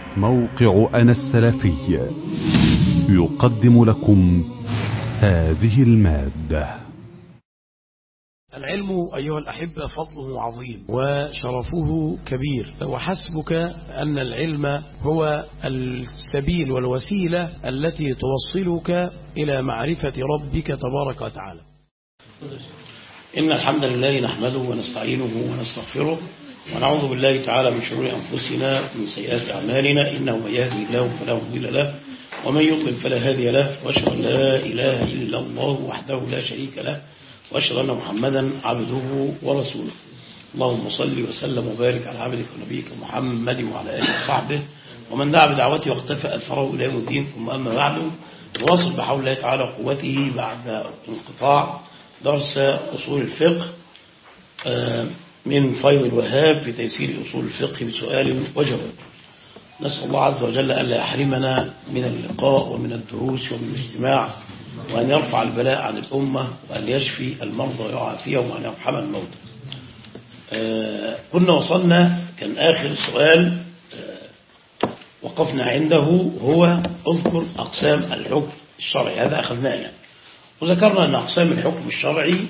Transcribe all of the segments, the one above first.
موقع أنا السلفي يقدم لكم هذه المادة. العلم أيها الأحبة فضله عظيم وشرفه كبير، وحسبك أن العلم هو السبيل والوسيلة التي توصلك إلى معرفة ربك تبارك وتعالى. إن الحمد لله نحمده ونستعينه ونستغفره ونعوذ بالله تعالى من شرور أنفسنا ومن سيئات أعمالنا، إنه من يهدي الله فلا مضل له ومن يضلل فلا هادي له، وأشهد أن لا إله إلا الله وحده لا شريك له، وأشهد أن محمدا عبده ورسوله. اللهم صل وسلم وبارك على عبدك ونبيك محمد وعلى آله وصحبه ومن دعا بدعوته واختفى أثره إلى يوم الدين. ثم أما بعد، نواصل بحول الله تعالى وقوته بعد انقطاع درس أصول الفقه من فيض الوهاب في تيسير أصول الفقه بسؤال وجواب. نسأل الله عز وجل ألا يحرمنا من اللقاء ومن الدروس ومن الاجتماع، وأن يرفع البلاء عن الأمة، وأن يشفي المرضى ويعافيهم، وأن يرحم الموتى. كنا وصلنا، كان آخر سؤال وقفنا عنده هو اذكر أقسام الحكم الشرعي. هذا أخذناه يعني، وذكرنا أن أقسام الحكم الشرعي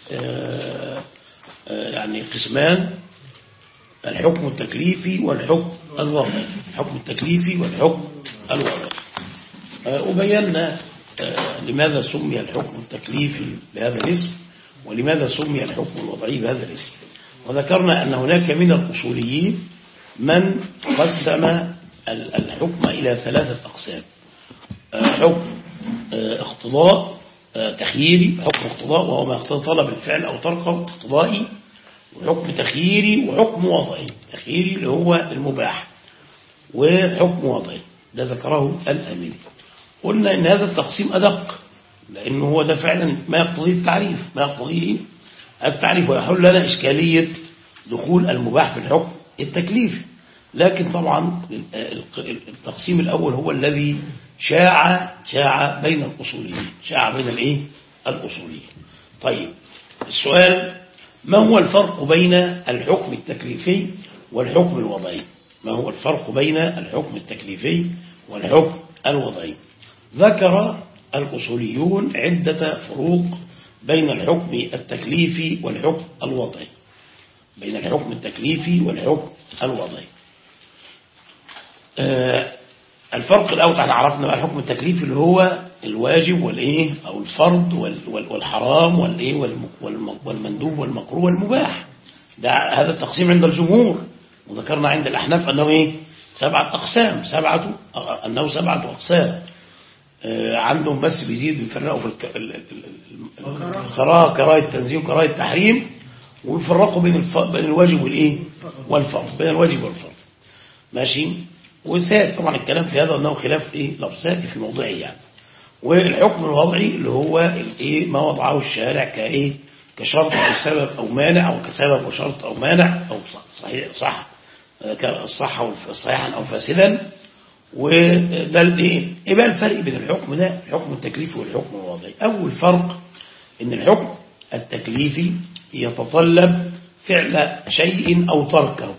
يعني قسمان: الحكم التكليفي والحكم الوضعي. الحكم التكليفي والحكم الوضعي. وبينا لماذا سمي الحكم التكليفي بهذا الاسم، ولماذا سمي الحكم الوضعي بهذا الاسم. وذكرنا أن هناك من الأصوليين من قسم الحكم إلى ثلاثة أقسام: حكم اقتضاء تخييري، حكم اقتضاء وهو ما يقتضي طلب الفعل أو تركه اقتضائي، وحكم تخييري، وحكم وضعي. تخييري اللي هو المباح، وحكم وضعي ده ذكره الأميري. قلنا إن هذا التقسيم أدق، لأنه هو ده فعلا ما يقتضيه التعريف، ما يقتضيه التعريف، ويحل لنا إشكالية دخول المباح في الحكم التكليفي. لكن طبعا التقسيم الأول هو الذي شاع بين الأصوليين، شاع بين الأصوليين. طيب، السؤال: ما هو الفرق بين الحكم التكليفي والحكم الوضعي؟ ما هو الفرق بين الحكم التكليفي والحكم الوضعي؟ ذكر الأصوليون عدة فروق بين الحكم التكليفي والحكم الوضعي. بين الحكم التكليفي والحكم الوضعي. الفرق الأول، احنا عرفنا بقى الحكم التكليفي اللي هو الواجب أو الفرض والحرام والمندوب والمكروه والمباح. هذا التقسيم عند الجمهور. وذكرنا عند الأحناف أنه 7 أقسام، أنه 7 أقسام. عندهم بس بيزيد بيفرقوا في كراهة التنزيه وكراهة التحريم، ويفرقوا بين الواجب والفرض، بين الواجب والفرض. ماشي. وسائل طبعا الكلام في هذا أنه خلاف لفظاتي في موضعه يعني. والحكم الوضعي اللي هو ما وضعه الشارع كشرط أو سبب أو مانع، أو كسبب وشرط أو مانع، أو صح صحيحا أو فاسدا. وده يبقى الفرق بين الحكم ده، الحكم التكليفي والحكم الوضعي. أول فرق إن الحكم التكليفي يتطلب فعل شيء أو تركه.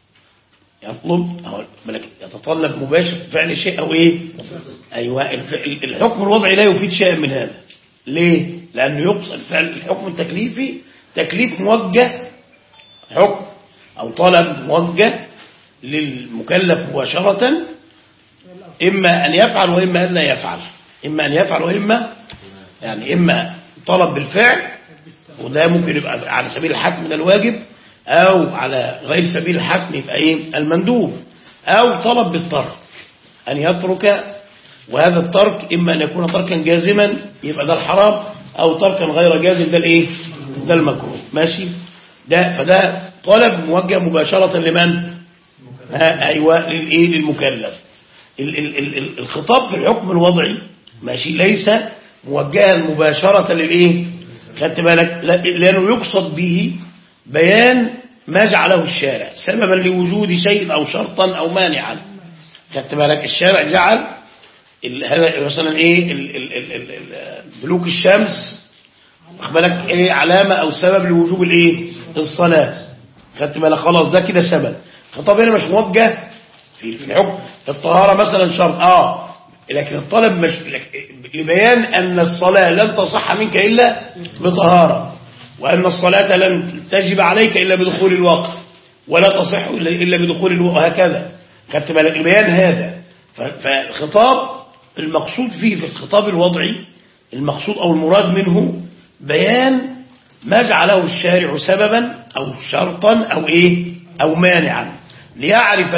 يتطلب مباشر فعل شيء أو أيوة. الحكم الوضعي لا يفيد شيئا من هذا. ليه؟ لأنه يقصد فعل الحكم التكليفي تكليف موجه، حكم أو طلب موجه للمكلف مباشرة، إما أن يفعل وإما أن لا يفعل. إما أن يفعل وإما إما طلب بالفعل، وده ممكن يبقى على سبيل الحتم ده الواجب، أو على غير سبيل الحتم يبقى المندوب، أو طلب بالترك أن يترك، وهذا الترك إما أن يكون تركا جازما يبقى ده الحرام، أو تركا غير جازم ده ده المكروه. ماشي. فده طلب موجه مباشرة لمن؟ أيوة، للمكلف. الخطاب في الحكم الوضعي ماشي ليس موجها مباشرة خدت بالك؟ لأنه يقصد به بيان ما جعله الشارع سببا لوجود شيء أو شرطا أو مانعا. خدت بالك؟ الشارع جعل هذا مثلا بلوك الشمس، خدت بالك، علامة أو سبب لوجوب الصلاة. خدت بالك؟ خلاص ده كده سبب. خطاب هنا مش موجه في الحكم الطهارة مثلا شرط لكن الطلب مش لبيان أن الصلاة لن تصح منك إلا بطهارة، وأن الصلاة لن تجب عليك إلا بدخول الوقت، ولا تصح إلا بدخول الوقت، وهكذا. خدت بالك البيان هذا. فالخطاب المقصود فيه في الخطاب الوضعي المقصود أو المراد منه بيان ما جعله الشارع سببا أو شرطا أو مانعا، ليعرف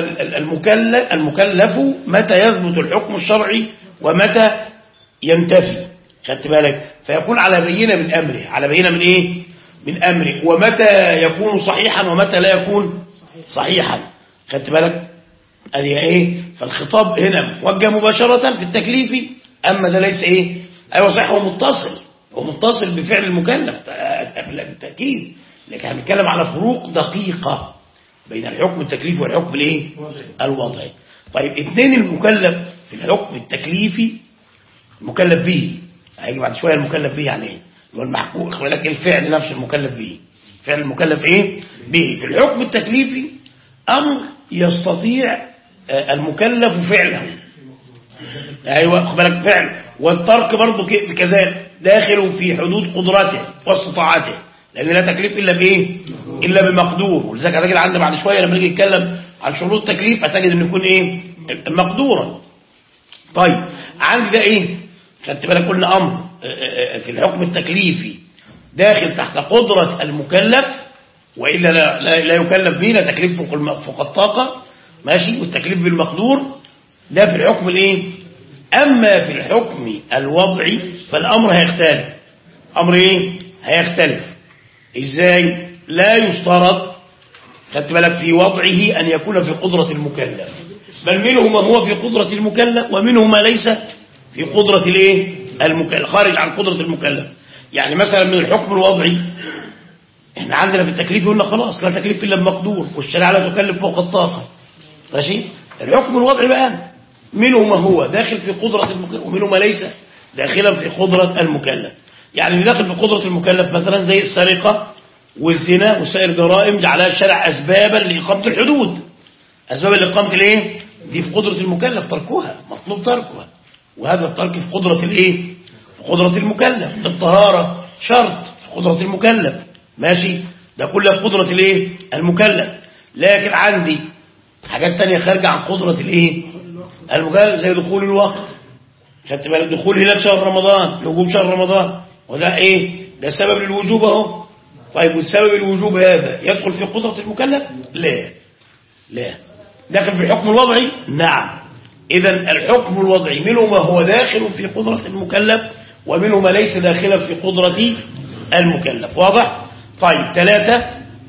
المكلف متى يثبت الحكم الشرعي ومتى ينتفي. خدت بالك؟ فيكون على بينة من أمره، على بينة من من أمره، ومتى يكون صحيحا ومتى لا يكون صحيحا. خدت بالك؟ هذه فالخطاب هنا موجه مباشرة في التكليف، أما ده ليس أيوة صحيح، هو متصل بفعل المكلف بالتأكيد، لكن هنتكلم على فروق دقيقة بين الحكم التكليفي والحكم الوضعي. طيب اثنين المكلف في الحكم التكليفي المكلف به، هيجي بعد شوية المكلف به يعني هو المحكوم، خلي بالك الفعل نفسه المكلف به، فعل المكلف به في الحكم التكليفي أمر يستطيع المكلف فعله، ايوه خلي بالك فعل، والترك برضه كذلك داخل في حدود قدرته واستطاعته، لأن لا تكليف إلا إلا بمقدور. ولذلك هتجد عندنا بعد شوية لما نيجي نتكلم عن شروط التكليف هتجد إنه يكون مقدورا. طيب عندي ده خدت بالك قلنا أمر في الحكم التكليفي داخل تحت قدرة المكلف، وإلا لا يكلف به، لا تكليف فوق الطاقة، ماشي، والتكليف بالمقدور ده في الحكم أما في الحكم الوضعي فالأمر هيختلف. أمر هيختلف إزاي؟ لا يشترط خدت بالك في وضعه أن يكون في قدرة المكلف، بل منه ما هو في قدرة المكلف ومنه ما ليس في قدرة المكلف، خارج عن قدرة المكلف. يعني مثلا من الحكم الوضعي احنا عندنا في التكليف قلنا خلاص لا تكليف إلا بمقدور، والشريعة لا تكلف فوق الطاقة، ماشي. الحكم الوضعي بقى منه ما هو داخل في قدرة المكلف ومنه ما ليس داخلا في قدرة المكلف. يعني اللي داخل في قدرة المكلف مثلا زي السرقة والزنا وسائر جرائم جعلها الشرع أسبابا لإقامة الحدود، أسبابا لإقامة دي في قدرة المكلف تركها، مطلوب تركها، وهذا الترك في قدرة في قدرة المكلف. الطهارة شرط في قدرة المكلف، ماشي، ده كله في قدرة المكلف. لكن عندي حاجات تانية خارجة عن قدرة المكلف زي دخول الوقت، خدت بالك، دخول هلال شهر رمضان، وجوب شهر رمضان، وده ده سبب للوجوب اهو. طيب والسبب الوجوب هذا يدخل في قدرة المكلف؟ لا داخل في الحكم الوضعي؟ نعم. إذا الحكم الوضعي منه ما هو داخل في قدرة المكلف ومنه ما ليس داخلا في قدرة المكلف. واضح؟ طيب 3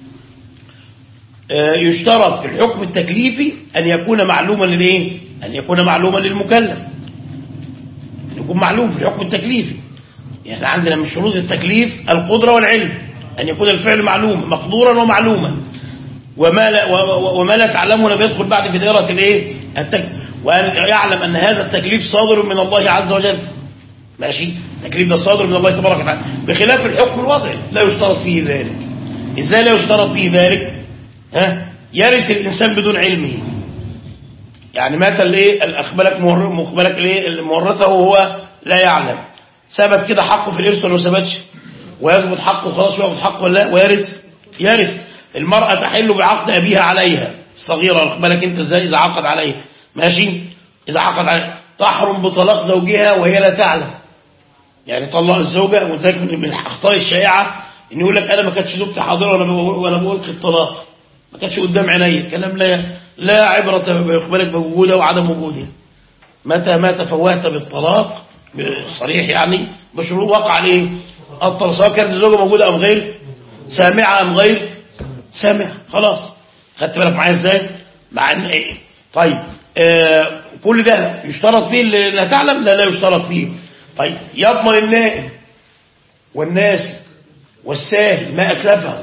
يشترط في الحكم التكليفي أن يكون معلوما أن يكون معلوما للمكلف، أن يكون معلوم في الحكم التكليفي. يعني عندنا من شروط التكليف القدرة والعلم، أن يكون الفعل معلوم مقدورا ومعلوما، وما لا تعلمه لم يدخل بعد في دائرة التكليف، وأن يعلم أن هذا التكليف صادر من الله عز وجل، ماشي، التكليف ده صادر من الله تبارك وتعالى، بخلاف الحكم الوضعي لا يشترط فيه ذلك. إزاي لا يشترط فيه ذلك؟ يرث الإنسان بدون علمه. يعني مات أخبرك مورثه وهو لا يعلم، ثبت كده حقه في الإرث ولا ما ثبتش؟ ويثبت حقه خلاص وياخد حقه ولا لا؟ يرث. المرأة تحل بعقد أبيها عليها الصغيرة، أخبرك أنت إزاي إذا عقد عليها، ماشي، إذا عقد عليها تحرم بطلاق زوجها وهي لا تعلم. يعني طلق الزوجة، وذلك من الأخطاء الشائعة إن يقول لك أنا ما كانتش زوجتي حاضرة وأنا بقول الطلاق، ما كانتش قدام عينيا، كلام لا عبرة بإخبارك بوجودها وعدم وجودها. متى ما تفوهت بالطلاق صريح يعني بشروط وقع عليه الطلاق، سواء كانت الزوجة موجودة أم غير سامعة أم غير سامعة، خلاص. خدت بالك معايا إزاي؟ مع إن طيب كل ده يشترط فيه اللي لا تعلم؟ لا يشترط فيه. طيب يضمن النائم والناس والساهي ما أتلفه.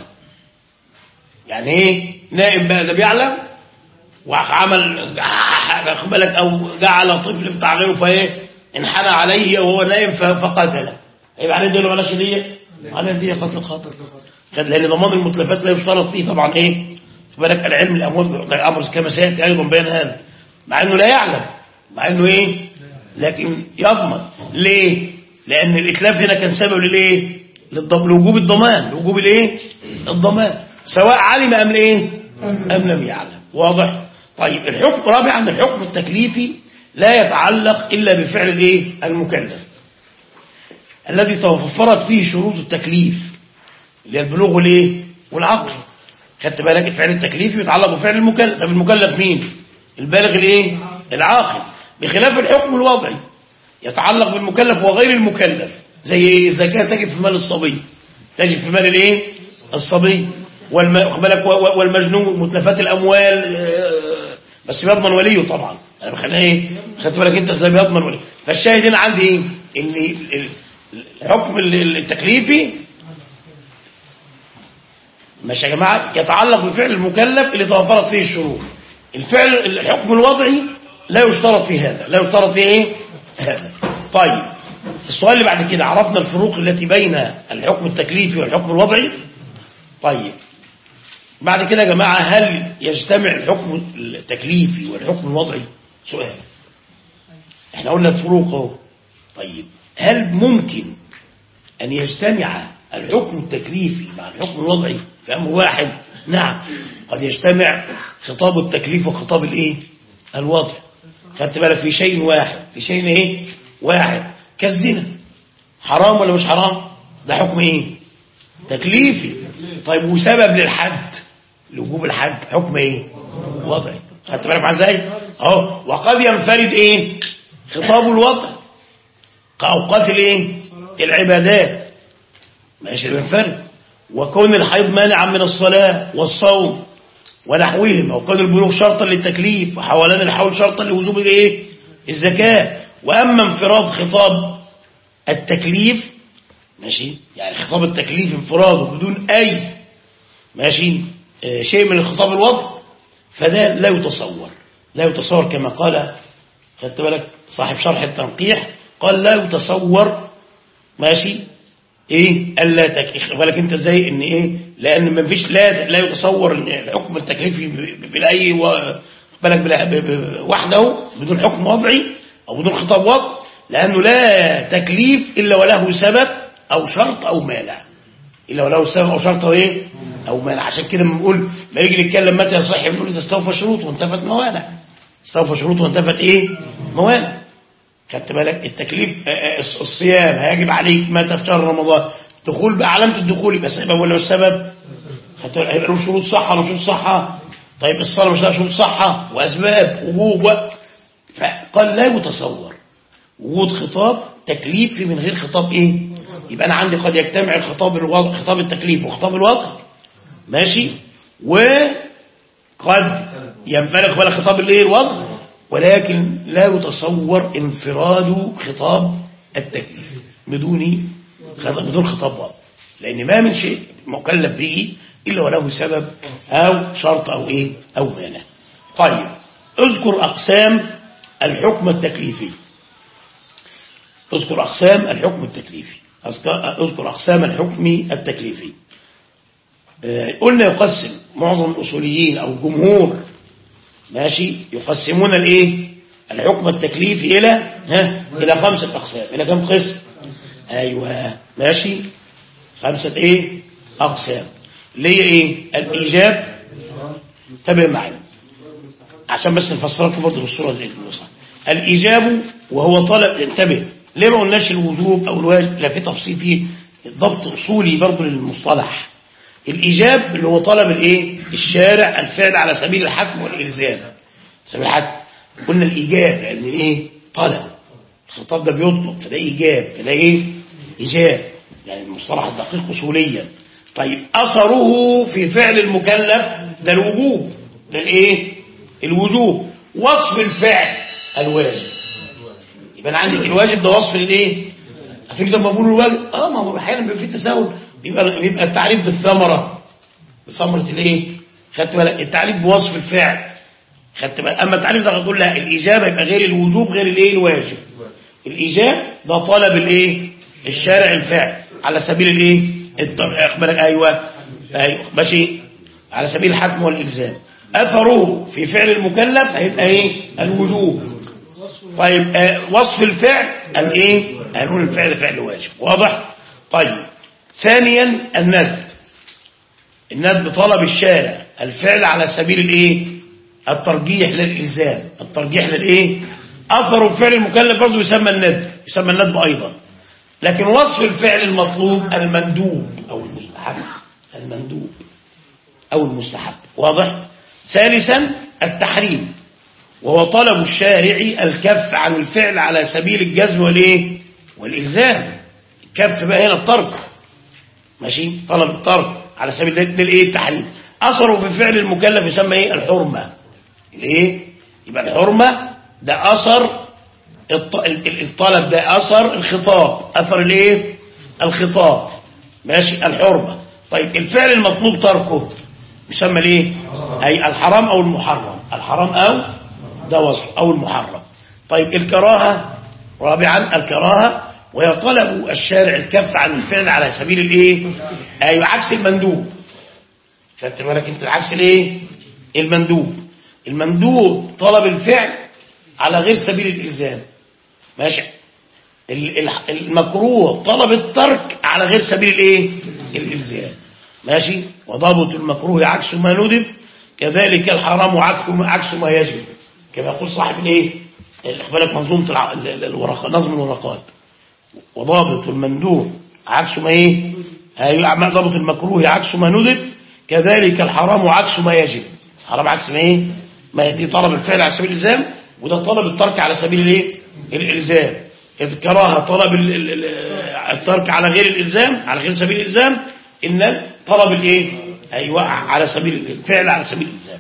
يعني نائم بقى إذا بيعلم وعمل بالك أو جعل طفل بتاع غيره انحنى عليه وهو نائم فقتله، يبقى عليه دي ولا بلاش دي؟ عليه دي قتل خاطر، لأن ضمان المتلفات لا يشترط فيه طبعا بالك العلم الأمر كما سيأتي أيضا بيان هذا. مع انه لا يعلم، مع انه ايه، لكن يضمن. ليه؟ لان الاتلاف هنا كان سبب للايه، لوجوب الضمان، لوجوب الايه، الضمان، سواء علم ام ايه، ام لم يعلم. واضح؟ طيب الحكم رابعا، الحكم التكليفي لا يتعلق الا بفعل الايه، المكلف الذي توفرت فيه شروط التكليف اللي هي البلوغ والايه، والعقل. خدت بالك؟ الفعل التكليفي يتعلق بفعل المكلف. طب المكلف مين؟ البالغ الايه، العاقل. بخلاف الحكم الوضعي يتعلق بالمكلف وغير المكلف، زي ايه؟ الزكاة تجب في مال الصبي، تجب في مال الايه، الصبي، والمجنون، متلفات الاموال، بس بيضمن وليه طبعا. انا بخليها ايه، خدت بالك انت ازاي بيضمن وليه. فالشاهد هنا عندي ايه، ان الحكم التكليفي ماشي يا جماعه يتعلق بفعل المكلف اللي توفرت فيه الشروط. الحكم الوضعي لا يشترط فيه هذا، لا يشترط فيه ايه، هذا. طيب السؤال اللي بعد كده، عرفنا الفروق التي بين الحكم التكليفي والحكم الوضعي. طيب بعد كده يا جماعه، هل يجتمع الحكم التكليفي والحكم الوضعي؟ سؤال. احنا قلنا الفروق اهو. طيب هل ممكن ان يجتمع الحكم التكليفي مع الحكم الوضعي في امر واحد؟ نعم، قد يجتمع خطاب التكليف وخطاب الايه، الوضع. خدت بالك؟ في شيء واحد، في شيء ايه، واحد، كالزنا. حرام ولا مش حرام؟ ده حكم ايه، تكليفي. طيب وسبب للحد، لوجوب الحد، حكم ايه، وضعي. خدت بالك معايا ازاي اهو. وقد ينفرد ايه، خطاب الوضع كأوقات الايه، العبادات، ماشي ينفرد. وكون الحيض مانعا من الصلاة والصوم ونحوهم، وكون البلوغ شرطا للتكليف، وحولان الحول شرطا لوجوب الايه، الزكاة. واما انفراد خطاب التكليف، ماشي، يعني خطاب التكليف انفراده بدون اي ماشي شيء من الخطاب الوضع، فده لا يتصور، لا يتصور كما قال، خدت بالك، صاحب شرح التنقيح قال لا يتصور ماشي ايه الا بالك انت ازاي ان ايه، لان ما فيش، لا يتصور ان الحكم التكليفي بالاي بالك وحده بدون حكم وضعي او بدون خطاب وضع، لانه لا تكليف الا وله سبب او شرط او مانع، الا وله سبب او شرط او ايه، او مانع. عشان كده بنقول ما يجي نتكلم متى يصح، بنقول اذا استوفى شروط وانتفت موانع، استوفى شروط وانتفت ايه، موانع. خدت بالك؟ التكليف الصيام هيجب عليك متى في شهر رمضان، دخول بعلامة الدخول يبقى سبب ولا مش سبب؟ هيبقى له شروط صحة ولا شروط صحة؟ طيب الصلاة مش لها شروط صحة وأسباب وجوب فقال لا يتصور وجود خطاب تكليفي من غير خطاب ايه؟ يبقى انا عندي قد يجتمع الخطاب الوضع، خطاب التكليف وخطاب الوضع، ماشي، وقد ينفرق ولا خطاب الايه، الوضع، ولكن لا يتصور انفراد خطاب التكليف بدون خطاب وضع، لان ما من شيء مكلف به الا وله سبب او شرط او ايه، او مانع. طيب اذكر اقسام الحكم التكليفي، اذكر اقسام الحكم التكليفي، اذكر اقسام الحكم التكليفي. قلنا يقسم معظم الاصوليين او الجمهور ماشي يقسمون الايه، الحكم التكليفي الى 5 اقسام. الى كم قسم؟ ايوه ماشي، 5 ايه، اقسام، اللي هي ايه، الايجاب. تابع معي عشان بس نفسر لكم برضه بالصوره دي. الايجاب وهو طلب، انتبه ليه ما قلناش الوجوب او الواجب، لا في تفصيل فيه ضبط اصولي برضه للمصطلح. الايجاب اللي هو طلب الايه، الشارع الفعل على سبيل الحكم والالزام، سبيل الحكم. قلنا الايجاب يعني ايه، طلب، الخطاب ده بيطلب، فده ايجاب، فده ايه، ايجاب، يعني المصطلح الدقيق اصوليا. طيب اثره في فعل المكلف ده الوجوب، ده الايه، الوجوب. وصف الفعل الواجب، يبقى عندك الواجب ده وصف للايه، عشان كده لما بقول الواجب ما هو احيانا بيبقى فيه تساهل، بيبقى التعريف بالثمره، بثمره الايه، خدت بالك، التعريف بوصف الفعل، خدت بالك. اما التعريف ده هتقول لها الاجابه يبقى غير الوجوب غير الايه، الواجب. الايجاب ده طلب الايه، الشارع الفعل على سبيل الايه، اخبارك، ايوه ماشي، على سبيل الحكم والالزام. أثره في فعل المكلف هيبقى إيه؟ الوجوب. طيب وصف الفعل الإيه؟ هنقول الفعل فعل واجب. واضح؟ طيب ثانيا الندب طلب الشارع الفعل على سبيل الإيه؟ الترجيح للإلزام. الترجيح للإيه؟ أثر فعل المكلف برضه يسمى الندب أيضا. لكن وصف الفعل المطلوب المندوب أو المستحب. واضح؟ ثالثا التحريم، وهو طلب الشارع الكف عن الفعل على سبيل الجزم والإيه؟ والإلزام. الكف بقى هنا الترك، ماشي؟ طلب الترك على سبيل للإيه؟ التحريم. أثره في فعل المكلف يسمى إيه؟ الحرمة. الإيه؟ يبقى الحرمة ده أثر الطلب، ده أثر الخطاب، أثر الإيه؟ الخطاب، ماشي؟ الحرمة. طيب الفعل المطلوب تركه يسمى الإيه؟ أي الحرام أو المحرم. الحرام أو ده وصف أو المحرم. طيب الكراهة رابعا الكراهة، وهي طلب الشارع الكف عن الفعل على سبيل الإيه؟ أي عكس المندوب. خدت بالك أنت؟ عكس الإيه؟ المندوب طلب الفعل على غير سبيل الإلزام، ماشي؟ المكروه طلب الترك على غير سبيل الإيه؟ الإلزام، ماشي؟ وضابط المكروه عكس ما ندب، كذلك الحرام عكس ما يجب، كما يقول صاحب الإيه؟ بالك منظومة نظم الورقات. وضابط المندوب عكس ما إيه؟ ضابط المكروه عكس ما ندب، كذلك الحرام عكس ما يجب. الحرام عكس ما إيه؟ ما دي طلب الفعل على سبيل الإلزام، وده طلب الترك على سبيل الايه؟ الإلزام. الكراهة طلب الترك على غير الإلزام، على غير سبيل الإلزام. إن طلب الايه؟ أيوة على سبيل الفعل على سبيل الإلزام.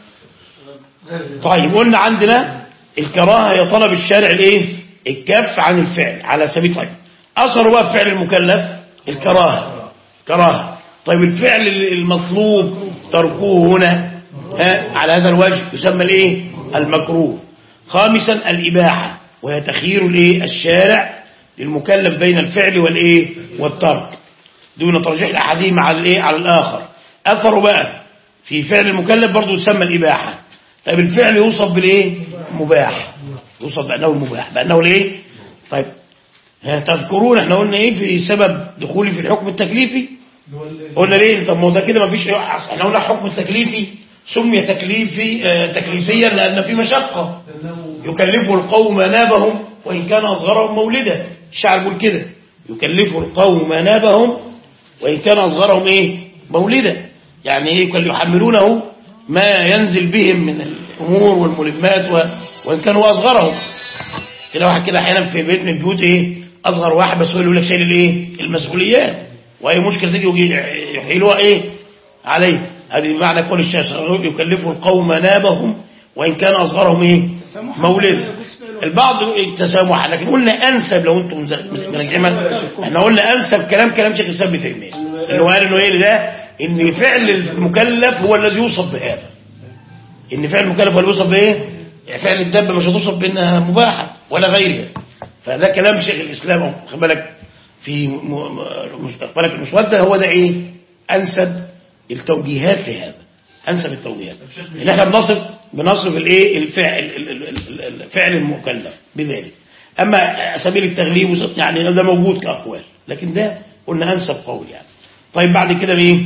طيب قلنا عندنا الكراهة هي طلب الشارع الايه؟ الكف عن الفعل على سبيل. طيب أثر بقى فعل المكلف كراهة. طيب الفعل المطلوب تركوه هنا على هذا الوجه يسمى الايه؟ المكروه. خامسا الإباحة، وهي تخيير الايه؟ الشارع للمكلف بين الفعل والايه؟ والترك دون ترجيح الاحدهما على الايه؟ على الآخر. أثره بقى في فعل المكلف برضه يسمى الإباحة. طيب الفعل يوصف بالايه؟ مباح، يوصف بأنه المباح، بأنه الايه؟ طيب تذكرون احنا قلنا ايه في سبب دخولي في الحكم التكليفي؟ قلنا ليه؟ طب ما هو ده كده ما فيش. احنا قلنا الحكم التكليفي سمي تكليفيا لأن في مشقة، يكلفه القوم ما نابهم وإن كان أصغرهم مولدا. الشعر يقول كده، يكلفه القوم ما نابهم وإن كان أصغرهم إيه؟ مولدا. يعني إيه؟ يحملونه ما ينزل بهم من الأمور والملمات وإن كانوا أصغرهم. كده واحد كده أحيانا في بيت من البيوت إيه؟ أصغر واحد بس هو يقول لك شايل الإيه؟ المسؤوليات، وأي مشكلة تيجي يحيلوها إيه؟ عليه. هذه معنى قول الشاعر يكلفه القوم نابهم وإن كان أصغرهم إيه؟ مولد. البعض التسامح، لكن قلنا أنسب لو أنتم مراجعين احنا قلنا أنسب كلام شيخ الإسلام ابن تيمية اللي هو قال إنه إيه ده؟ إن فعل المكلف هو الذي يوصف بهذا. إن فعل المكلف هو اللي يوصف بإيه؟ فعل الدابة مش هتوصف بأنها مباحة ولا غيرها. فده كلام شيخ الإسلام. خد بالك في بالك المسودة هو ده إيه؟ أنسب التوجيهات في هذا، أنسب التوجيهات إن احنا بنصف الايه؟ الفعل المكلف بذلك. أما سبيل التغليب يعني ده موجود كأقوال، لكن ده قلنا أنسب قول يعني. طيب بعد كده ايه؟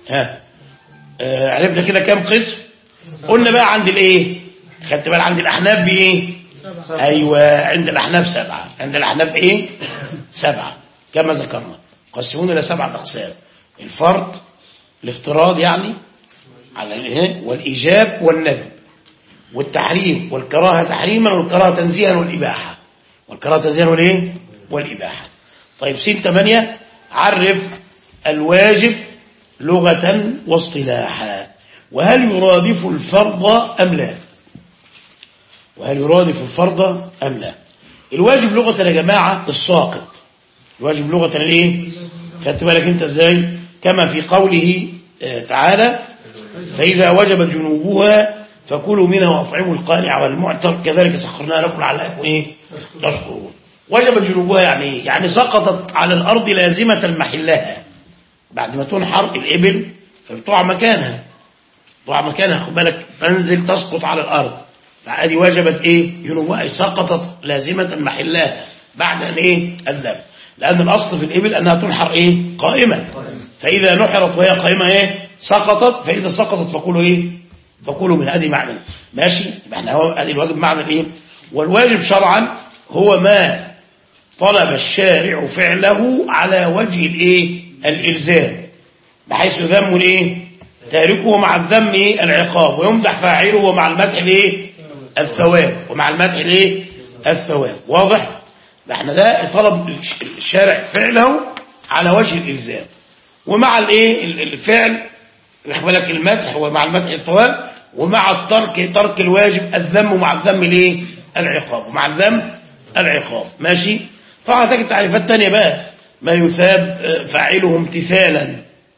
عرفنا كده كام قسم. قلنا بقى عند الايه؟ خدت بالك عند الأحناف بايه؟ أيوة عند الأحناف 7. عند الأحناف ايه؟ 7 كما ذكرنا، قسمون إلى 7 أقسام: الفرض، الافتراض يعني على الايه؟ والإيجاب والندب والتحريم والكراهة تحريما والكراهة تنزيها والإباحة. والكراهة تنزيها والايه؟ والإباحة. طيب سين 8 عرف الواجب لغة واصطلاحا، وهل يرادف الفرض أم لا؟ وهل يرادف الفرض أم لا؟ الواجب لغة يا جماعة الساقط. الواجب لغة الايه؟ خدت بالك انت ازاي؟ كما في قوله تعالى: فإذا وجبت جنوبها فكلوا منها وأطعموا القانع والمعتر كذلك سخرناها لكم لعلكم ايه؟ تشكرون. وجبت جنوبها يعني ايه؟ يعني سقطت على الأرض لازمة محلها بعد ما تنحر الإبل فبتقع مكانها. ضع مكانها، خد بالك، تنزل تسقط على الأرض، فهذه وجبت إيه؟ جنوبها، سقطت لازمة محلها بعد أن إيه؟ الذبح. لأن الأصل في الإبل أنها تنحر إيه؟ قائمة، فإذا نحرت وهي قائمة إيه؟ سقطت، فإذا سقطت فقولوا إيه؟ فقولوا من هذه معنى. ماشي؟ يبقى احنا هو هذه الواجب معنى الإيه؟ والواجب شرعا هو ما طلب الشارع فعله على وجه الإيه؟ الإلزام، بحيث يذم الإيه؟ تاركه مع الذم إيه؟ العقاب، ويمدح فاعله ومع المدح الإيه؟ الثواب، ومع المدح الإيه؟ الثواب. واضح؟ احنا ده طلب الشارع فعله على وجه الإلزام، ومع الإيه؟ الفعل بالك المدح، ومع المدح الثواب، ومع ترك الواجب الذم، ومع الذم الإيه؟ العقاب، ومع الذم العقاب. ماشي؟ طبعا تجد تعريفات تانية بقى، ما يثاب فاعله امتثالا،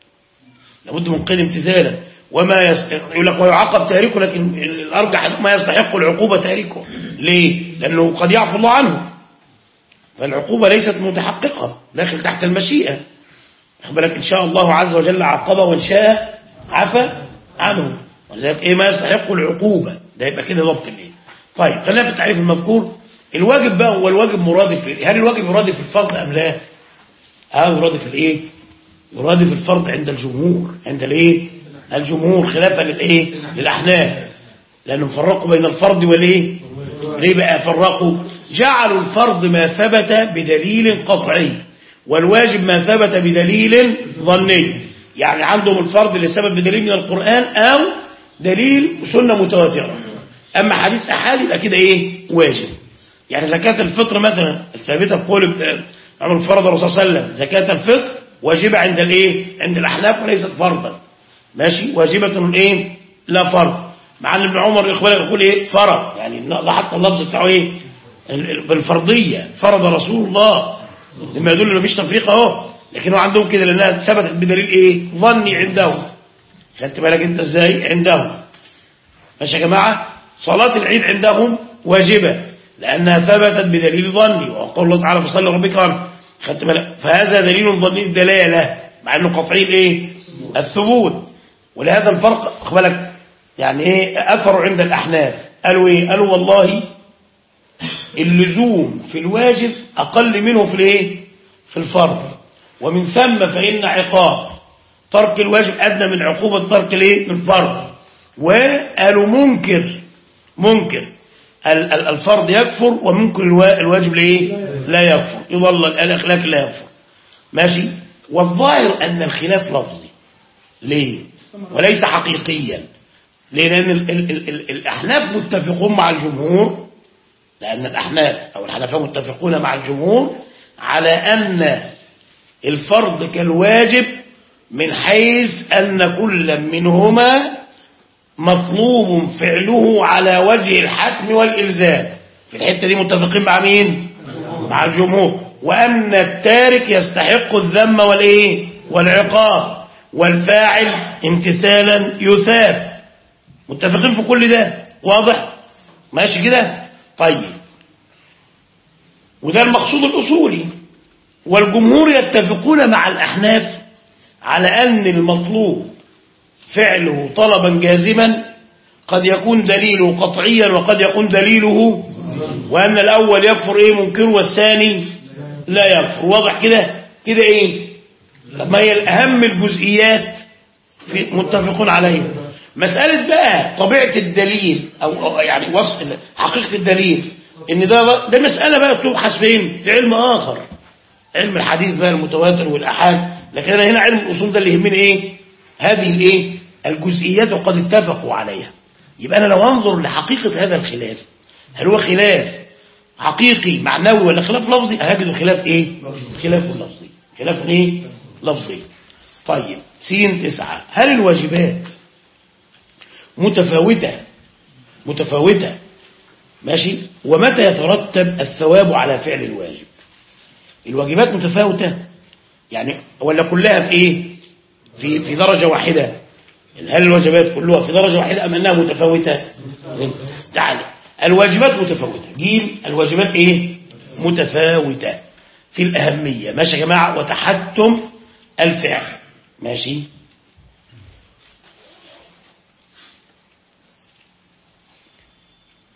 لابد من قيد امتثالا، وما يقول لك ويعاقب تاركه، لكن الأرجح ما يستحق العقوبة تاركه. ليه؟ لأنه قد يعفو الله عنه، فالعقوبة ليست متحققة، داخل تحت المشيئة. أخبرك إن شاء الله عز وجل عاقبه، وإن شاء عفى عنه، ولذلك إيه ما يستحق العقوبة، ده يبقى كده ضبط الإيه. طيب خلينا في التعريف المذكور. الواجب بقى هو الواجب مرادف، هل الواجب مرادف الفرض أم لا؟ مرادف الإيه؟ مرادف الفرض عند الجمهور، عند الإيه؟ الجمهور، خلافا للإيه؟ للأحناف، لأنهم فرقوا بين الفرض والإيه؟ ليه بقى فرقوا؟ جعلوا الفرض ما ثبت بدليل قطعي، والواجب ما ثبت بدليل ظني. يعني عندهم الفرض اللي ثبت بدليل من القرآن أو دليل سنة متواترة، أما حديث أحاد يبقى كده إيه؟ واجب. يعني زكاة الفطر مثلا الثابتة بقول عمر فرض الرسول صلى الله عليه وسلم، زكاة الفطر واجبة عند الإيه؟ عند الأحناف، وليست فرضا. ماشي؟ واجبة الإيه؟ لا فرض. مع ان ابن عمر إخبارك يقول إيه؟ فرض، يعني ده حتى اللفظ بتاعه إيه؟ بالفرضية، فرض رسول الله، لما يدل انه مفيش تفريق اهو، لكن هو عندهم كده لانها ثبتت بدليل ايه؟ ظني عندهم. خدت بالك انت ازاي؟ عندهم. ماشي يا جماعه؟ صلاه العيد عندهم واجبه لانها ثبتت بدليل ظني، وقول الله تعالى فصلي ربك وانحر. خدت بالك؟ فهذا دليل ظني الدلاله، مع انه قطعي الايه؟ الثبوت. ولهذا الفرق خد بالك يعني ايه؟ اثروا عند الاحناف، قالوا ايه؟ قالوا والله اللزوم في الواجب أقل منه في الايه؟ في الفرض، ومن ثم فإن عقاب ترك الواجب أدنى من عقوبة ترك الايه؟ من الفرض. وقالوا منكر الفرض يكفر، ومنكر الواجب لايه؟ لا يكفر، يضل الأخلاق لا يكفر. ماشي؟ والظاهر أن الخلاف لفظي، ليه؟ وليس حقيقيا. ليه؟ لأن الأحناف متفقون مع الجمهور، لأن الأحناف أو الحنفية متفقون مع الجمهور على أن الفرض كالواجب، من حيث أن كل منهما مطلوب فعله على وجه الحتم والإلزام. في الحتة دي متفقين مع مين؟ مع الجمهور. وأن التارك يستحق الذم والإيه؟ والعقاب، والفاعل امتثالا يثاب. متفقين في كل ده. واضح؟ ماشي كده؟ طيب، وده المقصود الأصولي. والجمهور يتفقون مع الأحناف على أن المطلوب فعله طلبا جازما قد يكون دليله قطعيا وقد يكون دليله، وأن الأول يكفر إيه؟ منكر، والثاني لا يكفر. واضح كده؟ كده إيه؟ طب ما هي الأهم الجزئيات متفقون عليها. مسألة بقى طبيعة الدليل أو يعني وصف حقيقة الدليل، إن ده مسألة بقى تبحث فين؟ في علم آخر، علم الحديث بقى المتواتر والأحاد. لكن أنا هنا علم الأصول ده اللي يهمني إيه؟ هذه الإيه؟ الجزئيات، وقد اتفقوا عليها. يبقى أنا لو أنظر لحقيقة هذا الخلاف، هل هو خلاف حقيقي معنوي ولا خلاف لفظي؟ هجد خلاف إيه؟ خلاف لفظي. خلاف إيه؟ لفظي. طيب س9، هل الواجبات متفاوتة؟ ماشي؟ ومتى يترتب الثواب على فعل الواجب؟ الواجبات متفاوتة يعني، ولا كلها في ايه؟ في درجة واحدة؟ هل الواجبات كلها في درجة واحدة أم أنها متفاوتة؟ تعالى، الواجبات متفاوتة. جيم، الواجبات ايه؟ متفاوتة في الأهمية. ماشي يا جماعة؟ وتحتم الفعل. ماشي؟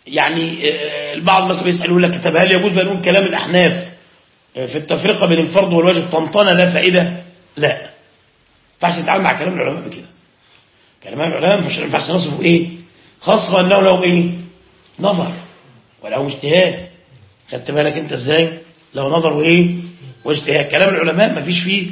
يعني البعض مثلا بيسألوا لك طب هل يجوز بأن نقول كلام الأحناف في التفرقة بين الفرض والواجب طنطنة لا فائدة؟ لا، ما ينفعش تتعامل مع كلام العلماء بكده. كلام العلماء ما ينفعش نصفه ايه، خاصة انه لهم ايه، نظر ولهم اجتهاد. خدت بالك انت ازاي؟ له نظر وايه واجتهاد. كلام العلماء ما فيش فيه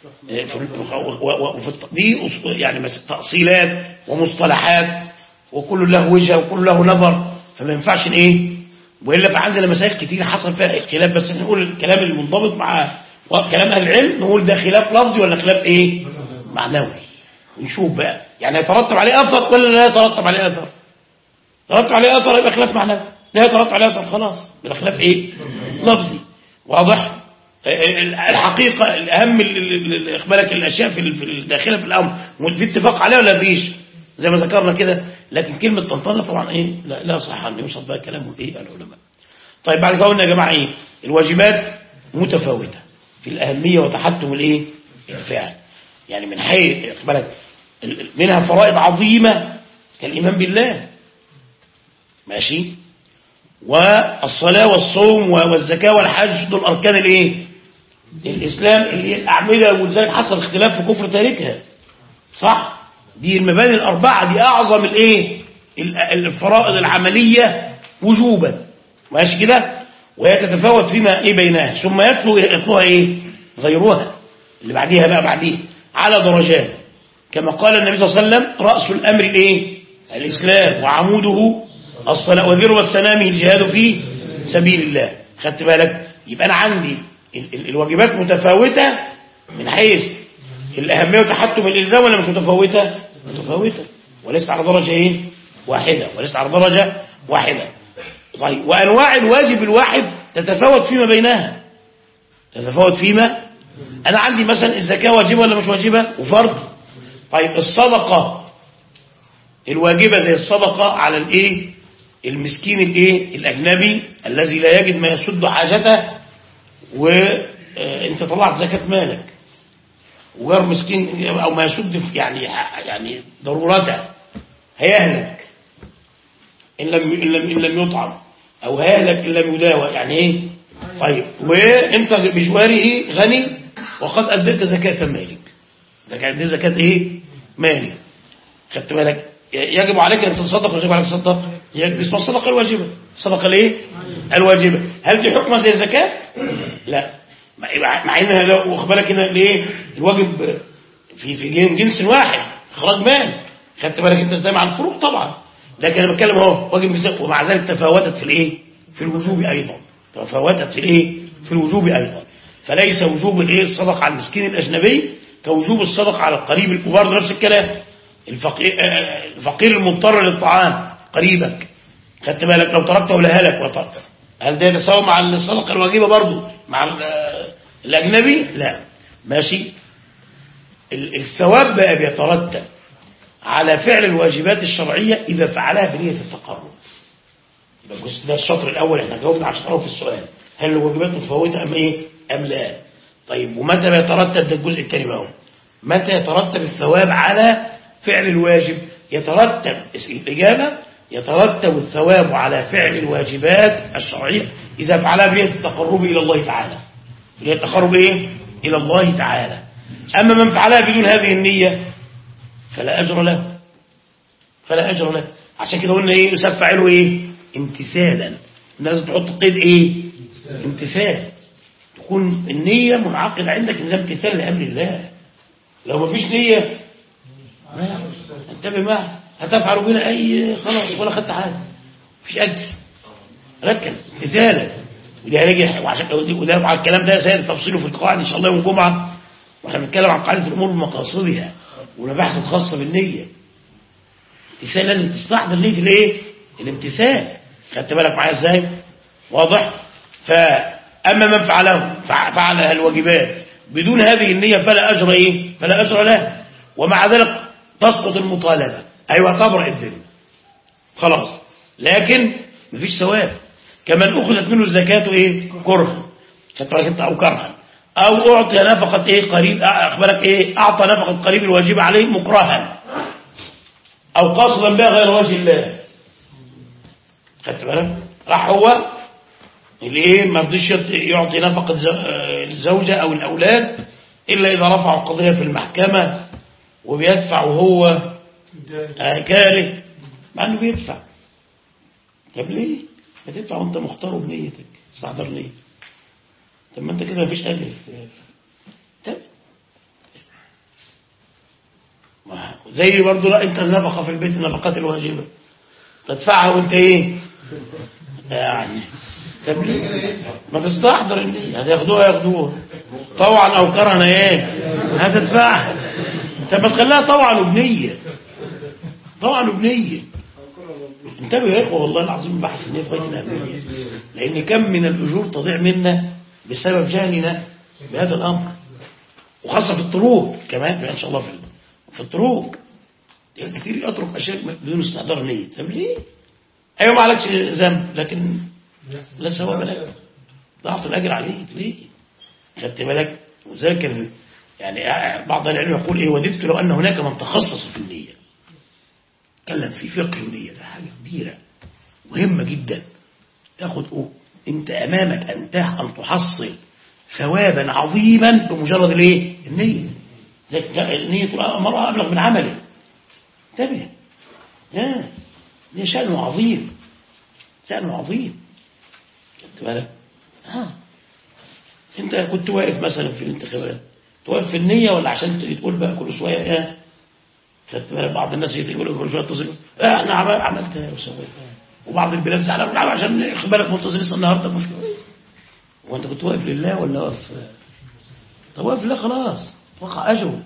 وفي دي يعني تأصيلات ومصطلحات وكل له وجهه وكل له نظر، فما ينفعش ايه. والا فعندنا مسائل كتير حصل فيها اختلاف، بس نقول الكلام المنضبط مع كلام اهل العلم، نقول ده خلاف لفظي ولا خلاف ايه معنوي، ونشوف بقى يعني يترتب عليه اثر ولا لا يترتب عليه اثر. يترتب عليه اثر يبقى خلاف معنوي، لا يترتب عليه اثر خلاص يبقى خلاف ايه لفظي. واضح؟ الحقيقه الاهم اخبارك الاشياء في الداخله في الامر في اتفاق عليها ولا فيش زي ما ذكرنا كده. لكن كلمه طنطنه طبعا ايه لا صح ان يوصف بها كلام ايه العلماء. طيب بعد كده قلنا يا جماعه ايه، الواجبات متفاوته في الاهميه وتحتم الايه الفعل. يعني من حيث اخبارك منها فرائض عظيمه كالايمان بالله ماشي، والصلاه والصوم والزكاه والحج، دول اركان الايه الاسلام اللي هي الاعمده، ولذلك حصل اختلاف في كفر تاركها صح. دي المباني الاربعه دي اعظم الايه الفرائض العمليه وجوبا ماشي كده، وهي تتفاوت فيما ايه بينها، ثم يتلوها ايه غيرها اللي بعديها بقى بعديها على درجات، كما قال النبي صلى الله عليه وسلم راس الامر الايه الاسلام وعموده الصلاه وذروه سنامه الجهاد في سبيل الله. خدت بالك؟ يبقى انا عندي الواجبات متفاوته من حيث الاهميه وتحتم الالزام ولا مش متفاوته؟ متفاوته وليست على درجه ايه واحده، وليست على درجه واحده. طيب وانواع الواجب الواحد تتفاوت فيما بينها، تتفاوت فيما انا عندي مثلا الزكاه واجبه ولا مش واجبه وفرض. طيب الصدقه الواجبه زي الصدقه على الايه المسكين الايه الاجنبي الذي لا يجد ما يسد حاجته، وانت طلعت زكاه مالك وغير مسكين او ما يسد يعني ضرورته هيهلك ان لم يطعم، او هيهلك ان لم يداوى يعني ايه. طيب وانت بجواره غني وقد اديت زكاه مالك، اديت زكاه ايه مالك. خدت بالك؟ يجب عليك ان تتصدق ويجب عليك تصدق، اسمها الصدقه الواجبه. الصدقه الايه الواجبه هل دي حكمه زي الزكاه؟ لا، مع انها لو واخد بالك هنا الايه الواجب في جنس واحد اخراج مال. خدت بالك انت ازاي مع الفروق طبعا، لكن انا بتكلم اهو واجب بزكاه، ومع ذلك تفاوتت في الايه في الوجوب ايضا، تفاوتت في الايه في الوجوب ايضا. فليس وجوب الايه الصدقه على المسكين الاجنبي كوجوب الصدقه على القريب الكبار، نفس الكلام. الفقير المضطر للطعام قريبك، خدت بالك لو تركته لهلك وطرق، هل ده يتساوى مع الصدقه الواجبه برضو مع الاجنبي؟ لا ماشي. الثواب بقى بيترتب على فعل الواجبات الشرعيه اذا فعلها بنيه التقرب. يبقى ده الشطر الاول احنا جاوبنا على الشطر في السؤال، هل الواجبات متفاوته ام ايه ام لا. طيب ومتى بيترتب، ده الجزء الثاني بقى، متى يترتب الثواب على فعل الواجب؟ يترتب الإجابة يترتب الثواب على فعل الواجبات الشرعية إذا فعلها بنية التقرب إلى الله تعالى، بنية التقرب إيه إلى الله تعالى. أما من فعلها بدون هذه النية فلا أجر له، فلا أجر له. عشان كده قلنا إيه يسمى فاعله إيه امتثالا، لازم تحط قيد إيه امتثال، تكون النية منعقدة عندك إن ده امتثال لأمر الله. لو ما فيش نية انتبه معه هتفعل بنا اي خلاص ولا خدت حاجه مفيش اجر. ركز امتثالا، ودي هنيجي وعشان وده على الكلام ده سير تفصيله في القواعد ان شاء الله يوم الجمعه، واحنا بنتكلم عن قاعده الامور بمقاصدها والمباحث الخاصه بالنيه. الامتثال لازم تستحضر نيه الايه الامتثال. خدت بالك معايا ازاي؟ واضح؟ فاما من فعل الواجبات بدون هذه النيه فلا اجر ايه فلا اجر له، ومع ذلك تسقط المطالبة. أيوة تبرأ الذمة خلاص، لكن مفيش ثواب. كمان أخذت منه الزكاة إيه كرها، انت أو كرها، أو أعطي نفقة إيه قريب، أخبرك إيه أعطى نفقة قريب الواجب عليه مكرها أو قصدا بها غير وجه الله. خدت بالك؟ راح هو الايه ما رضيش يعطي نفقة الزوجة او الاولاد الا اذا رفعوا قضية في المحكمة، وبيدفع وهو كاره، مع انه بيدفع. طب ليه ما تدفع وانت مختار بنيتك؟ استحضر ليه؟ طب ما انت كده مفيش اجر زي برضه لا انت النفقة في البيت النفقات الواجبة تدفعها وانت ايه يعني؟ طب ليه ما تستحضر النية؟ هتاخدوها طوعا او كرها ايه هتدفعها. طب ما تخليها طوعا وبنية، طوعا وبنية. انتبهوا يا اخوه والله العظيم بحث النية في غاية الأهمية، لان كم من الاجور تضيع منا بسبب جهلنا بهذا الامر، وخاصة في الطرق كمان ان شاء الله في الطرق كتير يترك اشياء بدون استحضار نية. طب ليه؟ ايوه ما عليكش ذنب لكن لا ثواب لك، ضعف الاجر عليك ليه؟ خدت بالك؟ وذلك يعني بعض العلم يقول ايه وددت لو ان هناك من تخصص في النية، تكلم في فقه النية، ده حاجة كبيرة مهمة جدا. تاخد انت امامك ان تحصل ثوابا عظيما بمجرد الايه؟ النية. النية امرها ابلغ من عمله. انتبه، ده شأنه عظيم، شأنه عظيم. خدت بالك؟ انت كنت واقف مثلا في الانتخابات، توقف في النية ولا عشان تقول بقى كل شوية خدت بالك؟ بعض الناس يقولوا كل شوية اتصل انا عملتها وسويتها، وبعض البلاد زعلانه عشان خد بالك منتظر لسه النهارده مش هو انت كنت واقف لله ولا واقف؟ طب واقف لله خلاص وقع اجرك.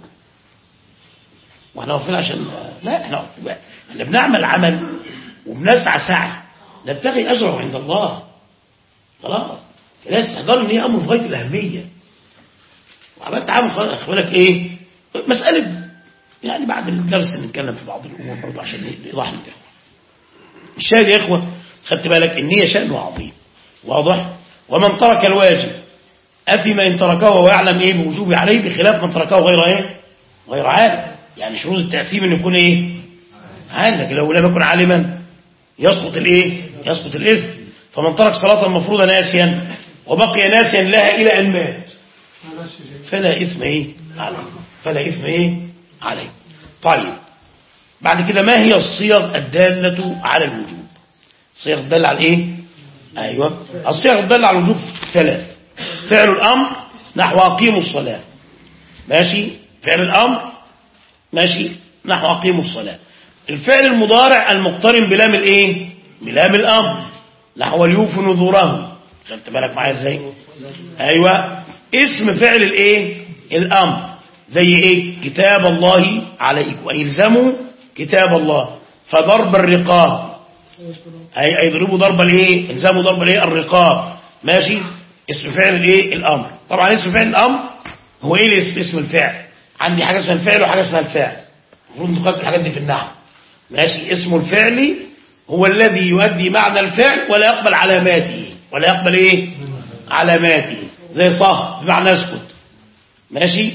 واحنا واقفين عشان لا، احنا بنعمل عمل وبنسعى سعي نبتغي اجره عند الله خلاص. الناس تحضر ان هي امر في غايه الاهميه، وعملت عامل خد بالك ايه مساله يعني بعد الدرس نتكلم في بعض الامور برضه عشان ايضاح للاخوه. الشاهد يا اخوه خدت بالك النيه شأنه عظيم واضح. ومن ترك الواجب أثم إن تركه ويعلم ايه بوجوبه عليه، بخلاف من تركه غير ايه غير عالم. يعني شروط التأثيم ان يكون ايه عالم، لكن لو لم يكن عالما يسقط الايه يسقط الاثم. فمن ترك صلاة المفروضة ناسيا وبقي ناسيا لها الى ان مات فلا اثم ايه عليه، فلا اثم ايه عليه. طيب بعد كده ما هي الصيغ الدالة على الوجوب؟ الصيغ الدالة على ايه؟ ايوه الصيغ الدالة على الوجوب ثلاث. فعل الامر نحو اقيموا الصلاة، ماشي. فعل الامر ماشي نحو اقيموا الصلاة. الفعل المضارع المقترن بلام الايه بلام الامر نحو ليوفوا نذورهم. خدت بالك معايا ازاي؟ ايوه اسم فعل الايه الامر زي ايه؟ كتاب الله عليكم اي الزموا كتاب الله. فضرب الرقاب اي يضربوا ضرب الايه الزموا ضرب الايه الرقاب، ماشي. اسم فعل الايه الامر. طبعا اسم فعل الامر هو ايه اسم الفعل؟ عندي حاجه اسمها الفعل وحاجه اسمها الفاعل، المفروض نخلط الحاجات دي في النحو، ماشي. اسم الفعل هو الذي يؤدي معنى الفعل ولا يقبل علاماته، ولا يقبل ايه علاماته، زي صه بمعنى اسكت، ماشي.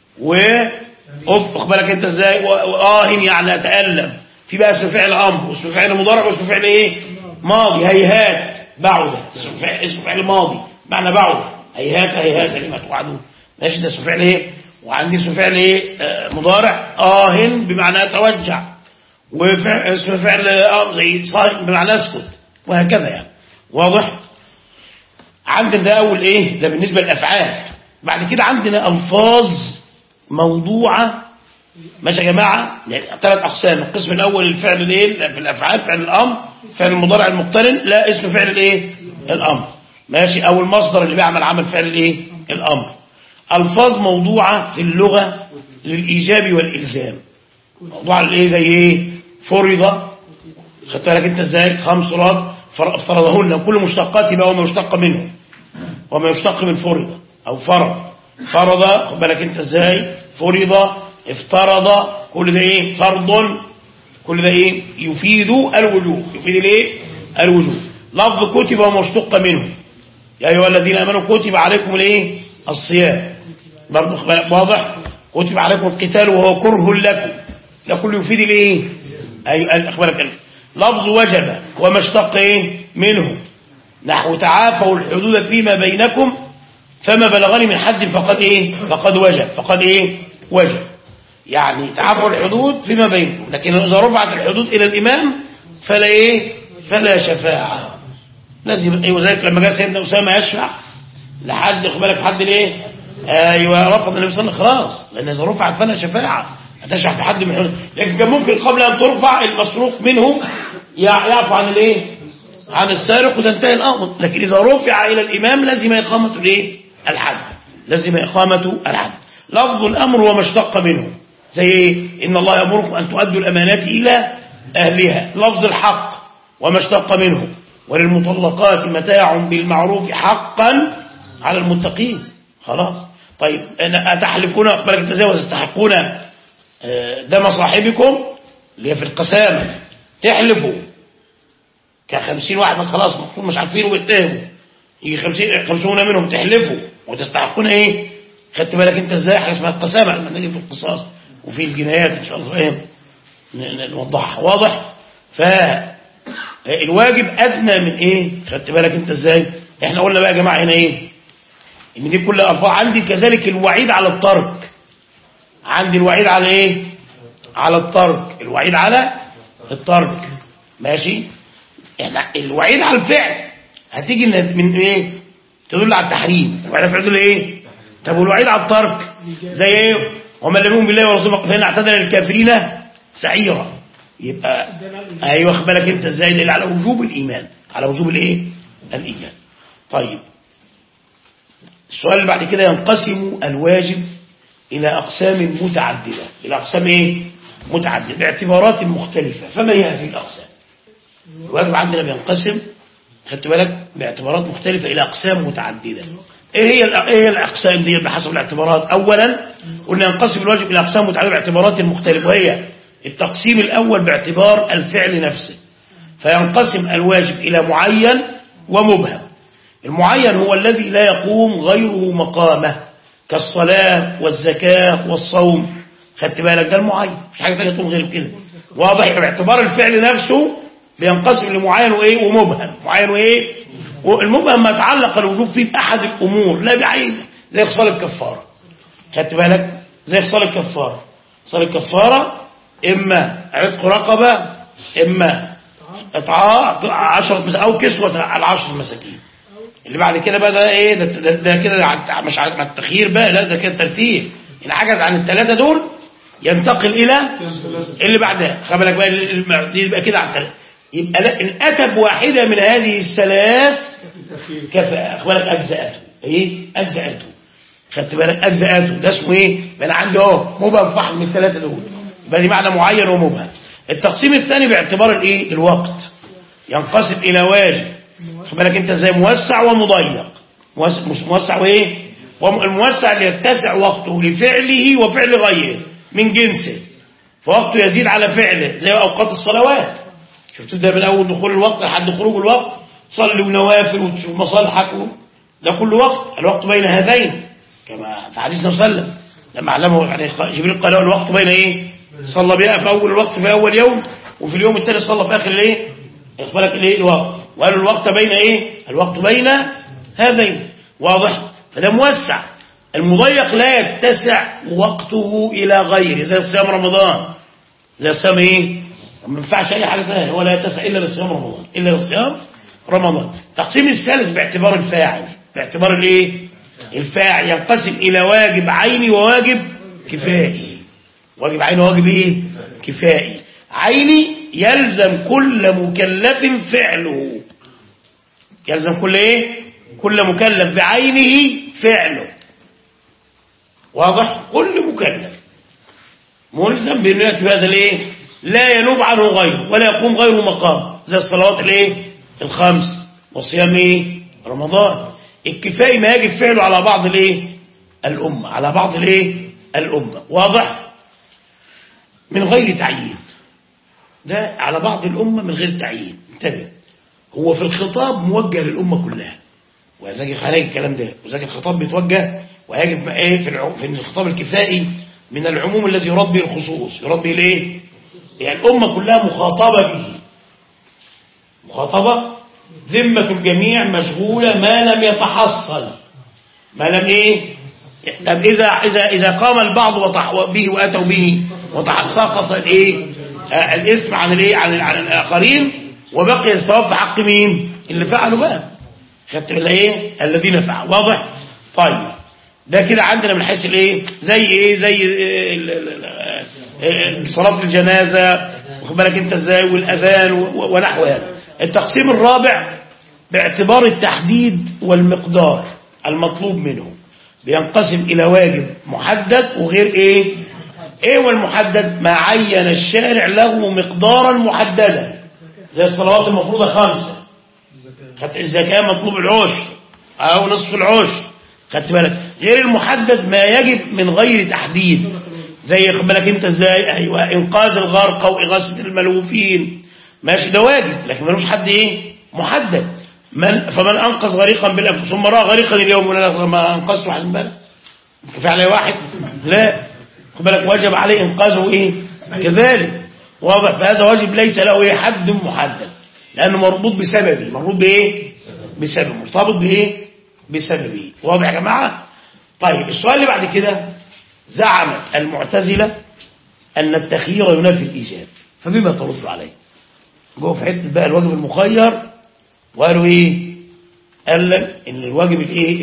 واخد بالك انت ازاي؟ يعني اتألم. في بقى اسم فعل امر واسم فعل مضارع واسم فعل ايه ماضي. هيهات بعد اسم فعل ماضي معنى بعد، هيهات لما توعدون، ماشي. ده اسم فعل ايه. وعندي اسم فعل ايه مضارع بمعنى اتوجع، واسم فعل زي صائم بمعنى اسكت، وهكذا يعني واضح. عندنا ده اول ايه ده بالنسبه للافعال. بعد كده عندنا الفاظ موضوعه، ماشي يا جماعه. يعني ثلاث اقسام. القسم الاول الفعل الايه في الافعال فعل الامر، فعل المضارع المقترن لا اسم فعل الايه الامر، ماشي. او المصدر اللي بيعمل عمل فعل الايه الامر. الفاظ موضوعه في اللغه للايجاب والالزام. موضوعه الايه زي ايه؟ فرض، خدت بالك انت ازاي؟ 5 صلوات فرضهن، كل مشتقات يبقى وما يشتق منه وما يشتق من فرض او فرض خد بالك انت ازاي؟ فرض، افترض، كل ده ايه؟ فرض، كل ده ايه؟ يفيد الوجوب، يفيد الايه الوجوب. لفظ كتب وما اشتق منه، يا ايها الذين امنوا كتب عليكم الايه الصيام، برضه واضح. كتب عليكم القتال وهو كره لكم، ده كله يفيد الايه اي اخبارك. لفظ وجب وما اشتق ايه منه، نحو تعافوا الحدود فيما بينكم فما بلغني من حد فقد وجب. يعني تعافوا الحدود فيما بينكم، لكن إذا رفعت الحدود إلى الإمام فلا شفاعة. لازم وذلك لما جاء سيدنا أسامة يشفع لحد بالك حد رفض النبي صلى الله عليه وسلم خلاص، لأن إذا رفعت فلا شفاعة هتشفع في حد من الحدود. لكن كان ممكن قبل أن ترفع المسروق منه يعفو عن السارق وتنتهي الأمر، لكن إذا رفع إلى الإمام لازم إقامة الحد. لفظ الأمر وما اشتق منه زي إن الله يأمركم أن تؤدوا الأمانات إلى أهلها. لفظ الحق وما اشتق منه وللمطلقات متاع بالمعروف حقا على المتقين. خلاص. طيب أتحلفون أقبلك التزاوج تستحقون دم صاحبكم اللي هي في القسامة، تحلفوا ك50 واحد خلاص مقتول مش عارفين ويتهموا، يجي 50 منهم تحلفوا وتستحقون خدت بالك انت ازاي؟ حاجه اسمها القسامه لما نيجي في القصاص وفي الجنايات ان شاء الله نوضحها. واضح؟ فالواجب ادنى من خدت بالك انت ازاي؟ احنا قلنا بقى يا جماعه هنا ان دي كل الفاظ. عندي كذلك الوعيد على الترك، عندي الوعيد على على الترك، الوعيد على الترك ماشي. احنا الوعيد على الفعل هتيجي من تدل على التحريم، الوعيد على الفعل دول طب والوعيد على الترك زي ومن لم يؤمن بالله ورسوله فإن اعتدنا للكافرين سعيرا. يبقى واخد بالك انت ازاي؟ دليل على وجوب الايمان، على وجوب الايمان. طيب السؤال اللي بعد كده، ينقسم الواجب الى اقسام متعدده، الى اقسام متعدده باعتبارات مختلفه. فما هي هذه الاقسام؟ الواجب عندنا بينقسم خدت بالك باعتبارات مختلفه الى اقسام متعدده. ايه هي الاقسام دي بحسب الاعتبارات؟ اولا قلنا ينقسم الواجب الى اقسام متعدده باعتبارات مختلفه، وهي التقسيم الاول باعتبار الفعل نفسه، فينقسم الواجب الى معين ومبهم. المعين هو الذي لا يقوم غيره مقامه كالصلاه والزكاه والصوم، خدت بالك ده المعين، مش حاجه ثانيه تقوم غير كده. واضح؟ باعتبار الفعل نفسه بينقسم لمعين ومبهم. معين والمبهم ما تعلق الوجوب فيه بأحد الأمور لا بعينه، زي خصال الكفارة، خدت بالك؟ زي خصال الكفارة. خصال الكفارة إما عتق رقبة، إما إطعام 10 أو كسوة على 10 مساكين. اللي بعد كده بقى ده كده مش مع التخيير بقى، لا ده كده ترتيب. إن عجز عن الثلاثة دول ينتقل إلى اللي بعدها، خد بالك بقى دي يبقى كده عن ثلاثة. يبقى إن أتى بواحدة من هذه الثلاث كفى، خد بالك أجزاءته أجزاءته، خدت بالك أجزاءته، ده اسمه يبقى أنا عندي مبهم في واحد من الثلاثة دول، يبقى دي معنى معين ومبهم. التقسيم الثاني باعتبار الوقت، ينقسم إلى واجب، خد بالك أنت ازاي، موسع ومضيق. موسع والموسع اللي يتسع وقته لفعله وفعل غيره من جنسه، فوقته يزيد على فعله زي أوقات الصلوات. شفتوا ده من أول دخول الوقت لحد خروج الوقت، صلي ونوافل وتشوف مصالحك، ده كل وقت. الوقت بين هذين كما في حديث النبي صلى الله عليه وسلم لما علمه يعني جبريل قال له الوقت بين صلى بها في أول الوقت في أول يوم، وفي اليوم الثاني صلى في آخر إخبارك الوقت، وقالوا الوقت بين الوقت بين هذين. واضح؟ فده موسع. المضيق لا يتسع وقته إلى غيره، زي صيام رمضان، زي صيام ما ينفعش أي حاجة ثانية، ولا يتسع إلا لصيام رمضان، إلا لصيام رمضان. تقسيم الثالث باعتبار الفاعل، باعتبار الفاعل ينقسم إلى واجب عيني وواجب كفائي. واجب عيني وواجب كفائي. عيني يلزم كل مكلف فعله، يلزم كل مكلف بعينه فعله. واضح؟ كل مكلف ملزم بأنه يأتي بهذا لا ينوب عنه غيره ولا يقوم غيره مقام، زي الصلوات الخمس وصيام رمضان. الكفاية ما يجب فعله على بعض الأمة، على بعض الأمة. واضح؟ من غير تعيين، ده على بعض الأمة من غير تعيين. انتبه، هو في الخطاب موجه للأمة كلها، وذلك عليك الكلام ده، وذلك الخطاب بيتوجه ويجب في الخطاب الكفائي من العموم الذي يراد به الخصوص، يراد به يعني الأمة كلها مخاطبة به، مخاطبة ذمة الجميع مشغولة ما لم يتحصل، ما لم ايه. طب اذا قام البعض به واتوا به وسقط الايه الاثم عن الايه عن الاخرين، وبقي الثواب في حق مين اللي فعلوا بقى، خدت الايه الذين فعلوا. واضح؟ طيب ده كده عندنا من حيث الايه زي صلاة الجنازة، واخد بالك انت ازاي، والاذان ونحو هذا. التقسيم الرابع باعتبار التحديد والمقدار المطلوب منه بينقسم الى واجب محدد وغير ايه والمحدد ما عين الشارع له مقدارا محددا، زي الصلوات المفروضة 5، خدت الزكاة مطلوب العشر او نصف العشر، خدت بالك. غير المحدد ما يجب من غير تحديد، زي خد بالك انت ازاي، ايوه انقاذ الغرق او اغاثة الملهوفين، ماشي ده واجب لكن ملوش حد محدد. فمن انقذ غريقا بالانفس ثم راى غريقا اليوم ولا ما انقذته حسن بالك فعل واحد، لا خد بالك وجب عليه انقاذه كذلك. واضح؟ فهذا واجب ليس له حد محدد، لانه مربوط بسببه، مربوط بسببه، مرتبط بسببه. واضح يا جماعه؟ طيب السؤال اللي بعد كده، زعمت المعتزلة أن التخيير ينافي الإيجاب، فبما ترد عليه؟ جوه في حته بقى الواجب المخير، وقالوا قال لك ان الواجب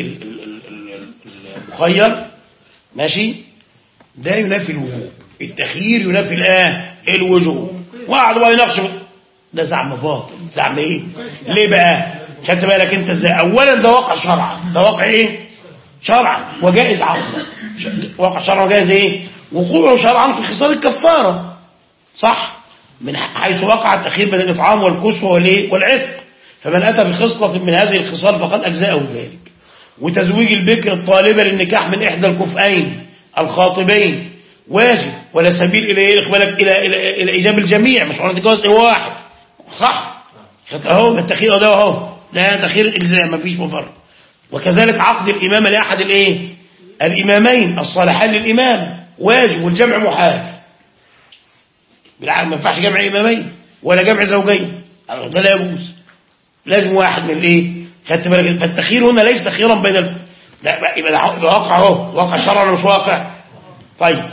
المخير ماشي ده ينافي الوجوب، التخيير ينافي الوجوب، وقعدوا بقى يناقشوا. ده زعم باطل. زعم ليه بقى؟ خدت بالك انت ازاي؟ اولا ده واقع شرعا، ده واقع شرعا وجائز عقلا. واقع شرعا وجائز وقوعه شرعا في خصال الكفاره، صح؟ من حيث وقع التخيير بين الإطعام والكسوة والعتق، فمن أتى بخصلة من هذه الخصال فقد أجزاءه ذلك. وتزويج البكر الطالبة للنكاح من إحدى الكفئين الخاطبين واجب، ولا سبيل إلى إيجاب الجميع، مش معنى تتجوز واحد، صح؟ أهو التخيير ده أهو، لا تخيير إلزام، ما فيش مفرق. وكذلك عقد الإمامة لأحد الإمامين الصالحين للإمام واجب، والجمع محال، بالعكس ما ينفعش جمع إمامين ولا جمع زوجين، ده لا يجوز، لازم واحد من خدت بالك؟ فالتخيير هنا ليس تخييرا بين لا يبقى واقع اهو، واقع شرعا مش واقع. طيب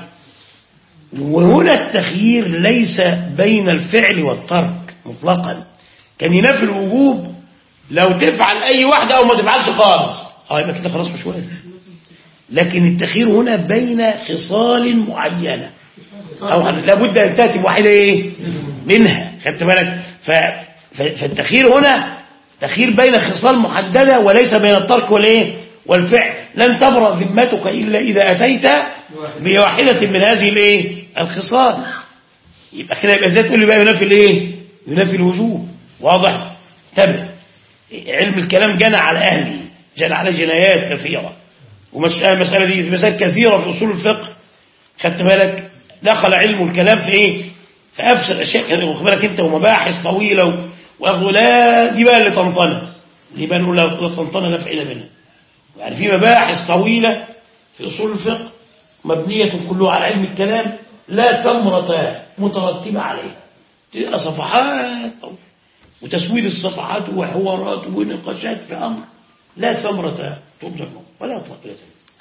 وهنا التخيير ليس بين الفعل والترك مطلقا، كان ينافي الوجوب لو تفعل اي واحده او ما تفعلش خالص، يبقى كده خلاص مش واجب. لكن التخيير هنا بين خصال معينه، أو لابد أن تأتي واحدة منها، خدت بالك؟ فالتخيير هنا تخيير بين خصال محددة وليس بين الترك والفعل. لن تبرأ ذمتك إلا إذا أتيت بواحدة من هذه الخصال. يبقى كده ازاي تقول لي بقى ينافي الوجوب؟ واضح؟ تبع علم الكلام جنى على أهله، جنى على جنايات كثيرة، والمسألة دي مسائل كثيرة في أصول الفقه، خدت بالك؟ دخل علم الكلام في فأفسد أشياء، واخد بالك انت، ومباحث طويلة لا دي بقى اللي طنطنة، دي بقى نقول لا طنطنة لا فائدة منها. يعني في مباحث طويلة في أصول الفقه مبنية كلها على علم الكلام لا ثمرة مترتبة عليه، تبقى صفحات وتسويد الصفحات وحوارات ونقاشات في أمر لا ثمرة تبذل ولا فائدة،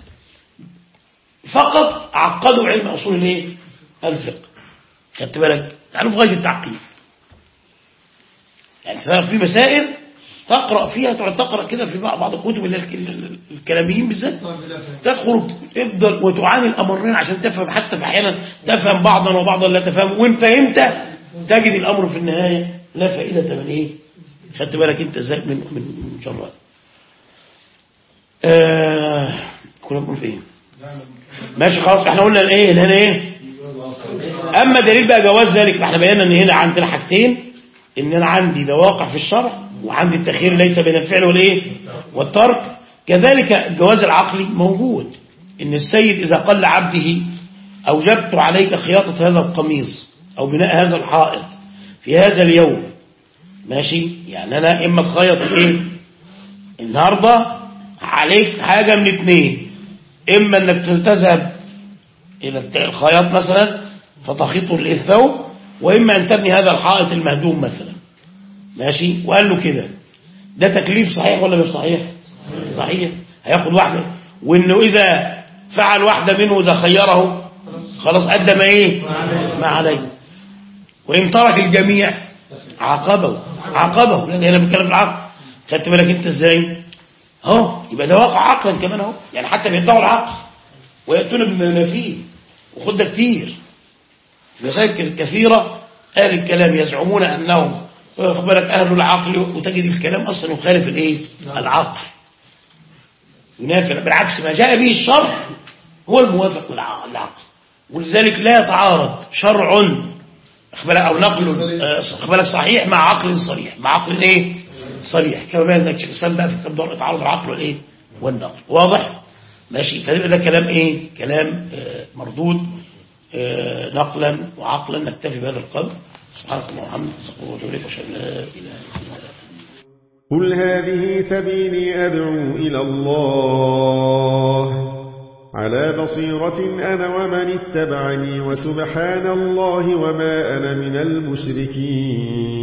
فقط عقدوا علم أصول الفقه، خدت بالك؟ تعالوا في غاية التعقيد. يعني في مسائل تقرأ فيها، تقرأ كده في بعض الكتب الكلاميين بالذات، تخرج تفضل وتعاني الأمرين عشان تفهم، حتى في أحيانا تفهم بعضا وبعضا لا تفهم، وإن فهمت تجد الأمر في النهاية لا فائدة من خدت بالك أنت ازاي من شرات. كنا بنقول في ماشي خلاص، احنا قلنا هنا اما دليل بقى جواز ذلك، فاحنا بينا ان هنا عندنا حاجتين، ان انا عندي ده واقع في الشرع، وعندي التخيير ليس بين الفعل والترك. كذلك الجواز العقلي موجود، ان السيد اذا قال لعبده اوجبت عليك خياطة هذا القميص او بناء هذا الحائط في هذا اليوم، ماشي؟ يعني انا اما تخيط النهارده عليك حاجة من اتنين، اما انك تذهب الى الخياط مثلا فتخيط الثوب، واما ان تبني هذا الحائط المهدوم مثلا، ماشي؟ وقال له كده، ده تكليف صحيح ولا مش صحيح؟ صحيح. هياخد واحدة، وإنه إذا فعل واحدة منه إذا خيره خلاص أدى ما إيه؟ ما عليه. وإن ترك الجميع عاقبه، لأن هنا بنتكلم في العقل. خدت بالك أنت إزاي؟ أهو يبقى ده واقع عقلا كمان أهو، يعني حتى بيدعوا العقل ويأتون بما ينافيه، وخد ده كتير مسائل كثيرة. أهل الكلام يزعمون أنهم خد بالك أهل العقل، وتجد الكلام أصلا يخالف الإيه؟ العقل، ينافي. بالعكس ما جاء به الشرع هو الموافق للعقل، ولذلك لا يتعارض شرع أو نقل صحيح مع عقل صريح، مع عقل إيه؟ صريح، كما ما يزال شيخ الإسلام بقى في كتاب دار تعارض العقل والإيه؟ والنقل. واضح؟ ماشي. فده كلام إيه؟ كلام مردود نقلا وعقلا. نكتفي بهذا القدر. سبحانك اللهم وبحمدك، نستغفرك ونتوب إليك، وأشهد أن لا إله إلا أنت. قل هذه سبيلي أدعو إلى الله على بصيرة أنا ومن اتبعني، وسبحان الله وما أنا من المشركين.